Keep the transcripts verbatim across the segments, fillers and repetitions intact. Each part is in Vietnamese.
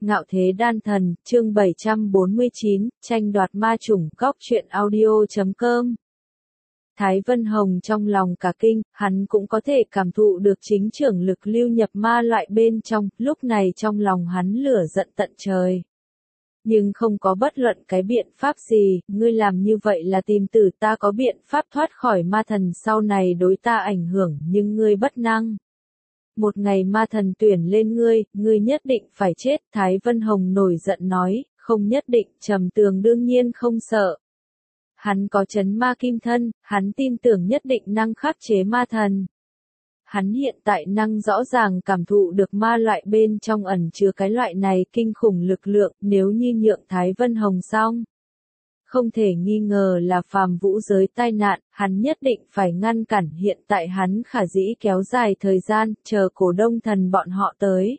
Ngạo Thế Đan Thần, chương bảy trăm bốn mươi chín, tranh đoạt ma chủng, góc truyện audio chấm com. Thái Vân Hồng trong lòng cả kinh, hắn cũng có thể cảm thụ được chính trưởng lực lưu nhập ma loại bên trong, lúc này trong lòng hắn lửa giận tận trời. Nhưng không có bất luận cái biện pháp gì, ngươi làm như vậy là tìm tử, ta có biện pháp thoát khỏi ma thần sau này đối ta ảnh hưởng, nhưng ngươi bất năng. Một ngày ma thần tuyển lên ngươi, ngươi nhất định phải chết, Thái Vân Hồng nổi giận nói, không nhất định, Trầm Tường đương nhiên không sợ. Hắn có chấn ma kim thân, hắn tin tưởng nhất định năng khắc chế ma thần. Hắn hiện tại năng rõ ràng cảm thụ được ma loại bên trong ẩn chứa cái loại này kinh khủng lực lượng, nếu như nhượng Thái Vân Hồng xong. Không thể nghi ngờ là phàm vũ giới tai nạn, hắn nhất định phải ngăn cản, hiện tại hắn khả dĩ kéo dài thời gian, chờ cổ đông thần bọn họ tới.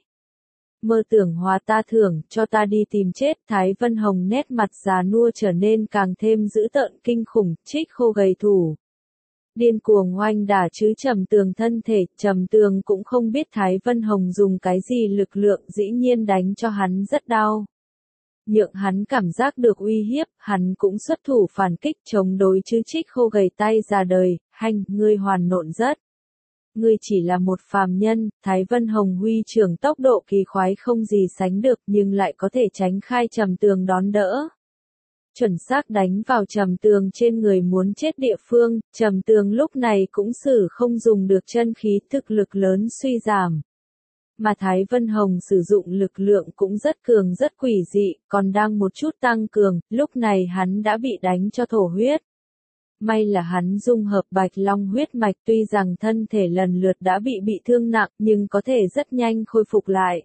Mơ tưởng hóa ta thưởng, cho ta đi tìm chết, Thái Vân Hồng nét mặt già nua trở nên càng thêm dữ tợn kinh khủng, trích khô gầy thủ. Điên cuồng oanh đả chứ Trầm Tường thân thể, Trầm Tường cũng không biết Thái Vân Hồng dùng cái gì lực lượng, dĩ nhiên đánh cho hắn rất đau. Nhượng hắn cảm giác được uy hiếp, hắn cũng xuất thủ phản kích chống đối chứ trích khô gầy tay ra đời, hành, ngươi hoàn nộn rất. Ngươi chỉ là một phàm nhân, Thái Vân Hồng huy trưởng tốc độ kỳ khoái không gì sánh được nhưng lại có thể tránh khai Trầm Tường đón đỡ. Chuẩn xác đánh vào Trầm Tường trên người muốn chết địa phương, Trầm Tường lúc này cũng xử không dùng được chân khí, thực lực lớn suy giảm. Mà Thái Vân Hồng sử dụng lực lượng cũng rất cường rất quỷ dị, còn đang một chút tăng cường, lúc này hắn đã bị đánh cho thổ huyết. May là hắn dung hợp bạch long huyết mạch, tuy rằng thân thể lần lượt đã bị bị thương nặng nhưng có thể rất nhanh khôi phục lại.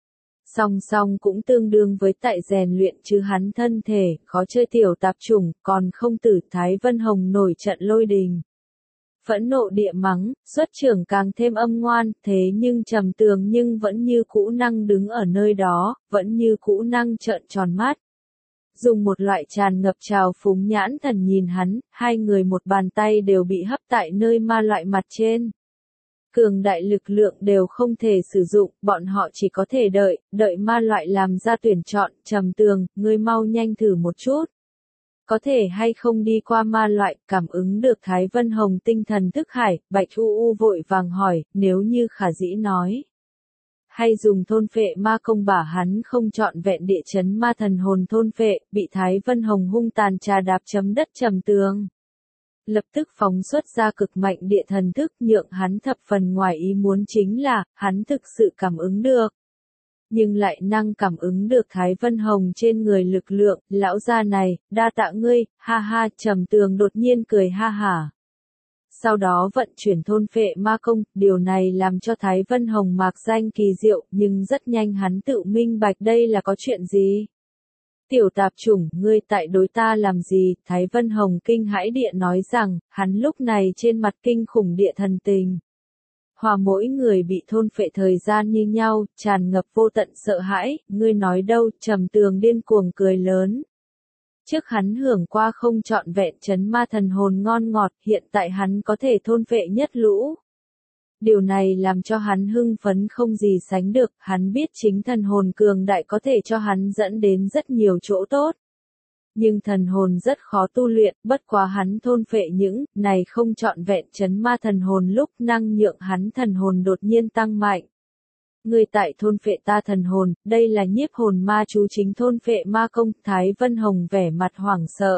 Song song cũng tương đương với tại rèn luyện chứ hắn thân thể, khó chơi tiểu tạp chủng, còn không tử. Thái Vân Hồng nổi trận lôi đình. Phẫn nộ địa mắng, xuất trưởng càng thêm âm ngoan, thế nhưng Trầm Tường nhưng vẫn như cũ năng đứng ở nơi đó, vẫn như cũ năng trợn tròn mắt. Dùng một loại tràn ngập trào phúng nhãn thần nhìn hắn, hai người một bàn tay đều bị hấp tại nơi ma loại mặt trên. Cường đại lực lượng đều không thể sử dụng, bọn họ chỉ có thể đợi, đợi ma loại làm ra tuyển chọn. Trầm Tường, ngươi mau nhanh thử một chút. Có thể hay không đi qua ma loại, cảm ứng được Thái Vân Hồng tinh thần thức hải, Bạch U U vội vàng hỏi, nếu như khả dĩ nói. Hay dùng thôn phệ ma công bả hắn không trọn vẹn địa chấn ma thần hồn thôn phệ, bị Thái Vân Hồng hung tàn trà đạp chấm đất. Trầm Tường lập tức phóng xuất ra cực mạnh địa thần thức, nhượng hắn thập phần ngoài ý muốn chính là, hắn thực sự cảm ứng được. Nhưng lại năng cảm ứng được Thái Vân Hồng trên người lực lượng, lão gia này, đa tạ ngươi, ha ha. Trầm Tường đột nhiên cười ha hả. Sau đó vận chuyển thôn phệ ma công, điều này làm cho Thái Vân Hồng mạc danh kỳ diệu, nhưng rất nhanh hắn tự minh bạch đây là có chuyện gì. Tiểu tạp chủng, ngươi tại đối ta làm gì? Thái Vân Hồng kinh hãi địa nói rằng, hắn lúc này trên mặt kinh khủng địa thần tình. Hòa mỗi người bị thôn phệ thời gian như nhau, tràn ngập vô tận sợ hãi, ngươi nói đâu? Trầm Tường điên cuồng cười lớn. Trước hắn hưởng qua không trọn vẹn chấn ma thần hồn ngon ngọt, hiện tại hắn có thể thôn phệ nhất lũ. Điều này làm cho hắn hưng phấn không gì sánh được, hắn biết chính thần hồn cường đại có thể cho hắn dẫn đến rất nhiều chỗ tốt. Nhưng thần hồn rất khó tu luyện, bất quá hắn thôn phệ những này không trọn vẹn chấn ma thần hồn lúc năng nhượng hắn thần hồn đột nhiên tăng mạnh. Ngươi tại thôn phệ ta thần hồn, đây là nhiếp hồn ma chú chính thôn phệ ma công. Thái Vân Hồng vẻ mặt hoảng sợ.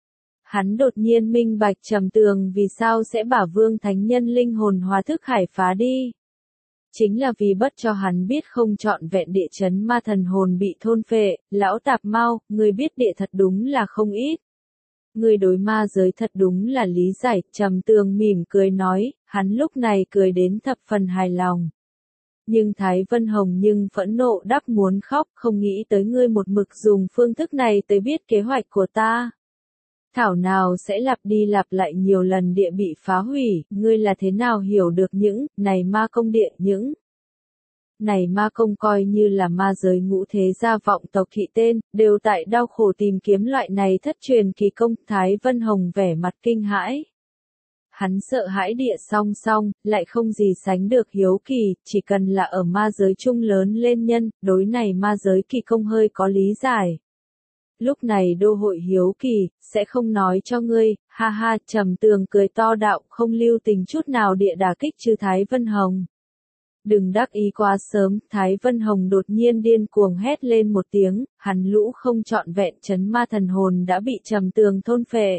Hắn đột nhiên minh bạch Trầm Tường vì sao sẽ bả Vương Thánh Nhân linh hồn hóa thức hải phá đi. Chính là vì bất cho hắn biết không trọn vẹn địa chấn ma thần hồn bị thôn phệ. Lão tạp mau, ngươi biết địa thật đúng là không ít. Ngươi đối ma giới thật đúng là lý giải. Trầm Tường mỉm cười nói, hắn lúc này cười đến thập phần hài lòng. Nhưng Thái Vân Hồng nhưng phẫn nộ đắp muốn khóc, không nghĩ tới ngươi một mực dùng phương thức này tới biết kế hoạch của ta. Thảo nào sẽ lặp đi lặp lại nhiều lần địa bị phá hủy, ngươi là thế nào hiểu được những này ma công địa, những này ma công coi như là ma giới ngũ thế gia vọng tộc thị tên, đều tại đau khổ tìm kiếm loại này thất truyền kỳ công. Thái Vân Hồng vẻ mặt kinh hãi. Hắn sợ hãi địa song song, lại không gì sánh được hiếu kỳ, chỉ cần là ở ma giới chung lớn lên nhân, đối này ma giới kỳ công hơi có lý giải. Lúc này đô hội hiếu kỳ, sẽ không nói cho ngươi, ha ha, Trầm Tường cười to đạo, không lưu tình chút nào địa đả kích trừ Thái Vân Hồng. Đừng đắc ý quá sớm, Thái Vân Hồng đột nhiên điên cuồng hét lên một tiếng, hắn lũ không trọn vẹn chấn ma thần hồn đã bị Trầm Tường thôn phệ.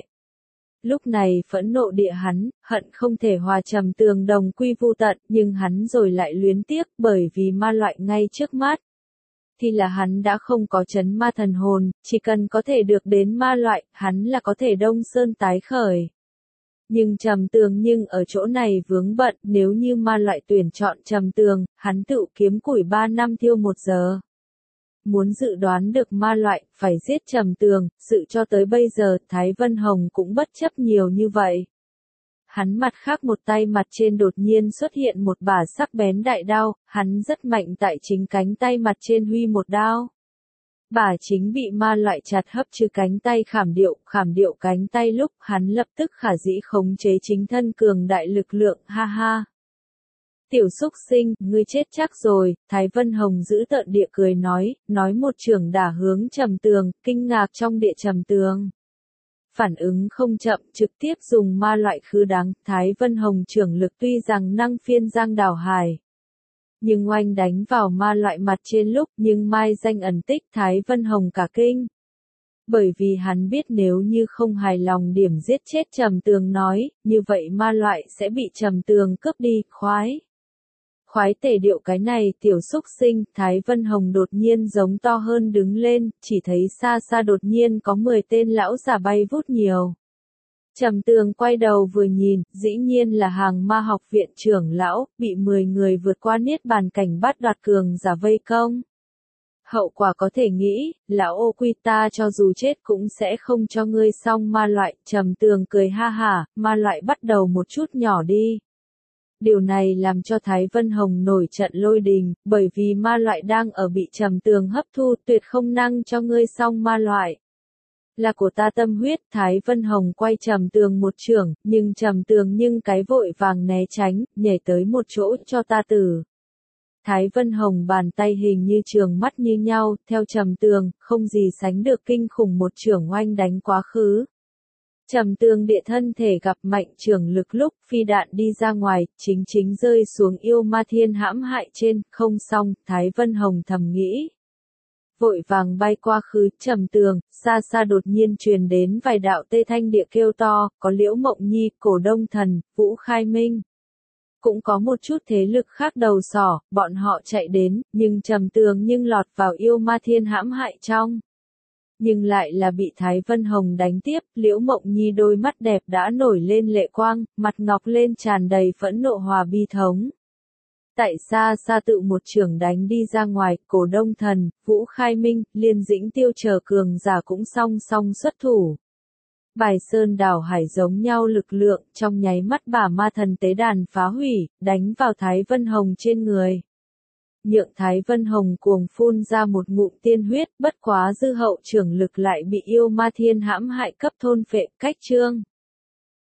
Lúc này phẫn nộ địa hắn, hận không thể hòa Trầm Tường đồng quy vu tận, nhưng hắn rồi lại luyến tiếc bởi vì ma loại ngay trước mắt. Thì là hắn đã không có chấn ma thần hồn, chỉ cần có thể được đến ma loại, hắn là có thể đông sơn tái khởi. Nhưng Trầm Tường nhưng ở chỗ này vướng bận, nếu như ma loại tuyển chọn Trầm Tường, hắn tự kiếm củi ba năm thiêu một giờ. Muốn dự đoán được ma loại, phải giết Trầm Tường, sự cho tới bây giờ, Thái Vân Hồng cũng bất chấp nhiều như vậy. Hắn mặt khác một tay mặt trên đột nhiên xuất hiện một bả sắc bén đại đao, hắn rất mạnh tại chính cánh tay mặt trên huy một đao. Bả chính bị ma loại chặt hấp trừ cánh tay khảm điệu, khảm điệu cánh tay lúc hắn lập tức khả dĩ khống chế chính thân cường đại lực lượng, ha ha. Tiểu xúc sinh, ngươi chết chắc rồi, Thái Vân Hồng giữ tợn địa cười nói, nói một trường đả hướng Trầm Tường, kinh ngạc trong địa Trầm Tường. Phản ứng không chậm, trực tiếp dùng ma loại khứ đáng, Thái Vân Hồng trưởng lực tuy rằng năng phiên giang đảo hải. Nhưng oanh đánh vào ma loại mặt trên lúc, nhưng mai danh ẩn tích Thái Vân Hồng cả kinh. Bởi vì hắn biết nếu như không hài lòng điểm giết chết Trầm Tường nói, như vậy ma loại sẽ bị Trầm Tường cướp đi, khoái. Khoái tề điệu cái này tiểu xúc sinh, Thái Vân Hồng đột nhiên giống to hơn đứng lên, chỉ thấy xa xa đột nhiên có mười tên lão giả bay vút nhiều. Trầm Tường quay đầu vừa nhìn, dĩ nhiên là hàng ma học viện trưởng lão, bị mười người vượt qua niết bàn cảnh bắt đoạt cường giả vây công. Hậu quả có thể nghĩ, lão ô quy ta cho dù chết cũng sẽ không cho ngươi xong ma loại, Trầm Tường cười ha hả, ma loại bắt đầu một chút nhỏ đi. Điều này làm cho Thái Vân Hồng nổi trận lôi đình, bởi vì ma loại đang ở bị Trầm Tường hấp thu, tuyệt không năng cho ngươi xong ma loại. Là của ta tâm huyết, Thái Vân Hồng quay Trầm Tường một chưởng, nhưng Trầm Tường nhưng cái vội vàng né tránh, nhảy tới một chỗ cho ta tử. Thái Vân Hồng bàn tay hình như trường mắt như nhau, theo Trầm Tường, không gì sánh được kinh khủng một chưởng oanh đánh quá khứ. Trầm Tường địa thân thể gặp mạnh trường lực lúc phi đạn đi ra ngoài, chính chính rơi xuống yêu ma thiên hãm hại trên, không xong, Thái Vân Hồng thầm nghĩ. Vội vàng bay qua khứ, Trầm Tường, xa xa đột nhiên truyền đến vài đạo tê thanh địa kêu to, có Liễu Mộng Nhi, Cổ Đông Thần, Vũ Khai Minh. Cũng có một chút thế lực khác đầu sỏ, bọn họ chạy đến, nhưng Trầm Tường nhưng lọt vào yêu ma thiên hãm hại trong. Nhưng lại là bị Thái Vân Hồng đánh tiếp, Liễu Mộng Nhi đôi mắt đẹp đã nổi lên lệ quang, mặt ngọc lên tràn đầy phẫn nộ hòa bi thống. Tại xa xa tự một trường đánh đi ra ngoài, Cổ Đông Thần, Vũ Khai Minh, Liên Dĩnh Tiêu chờ cường giả cũng song song xuất thủ. Bài sơn đảo hải giống nhau lực lượng, trong nháy mắt bà ma thần tế đàn phá hủy, đánh vào Thái Vân Hồng trên người. Nhượng Thái Vân Hồng cuồng phun ra một ngụm tiên huyết, bất quá dư hậu trưởng lực lại bị yêu ma thiên hãm hại cấp thôn phệ, cách chương.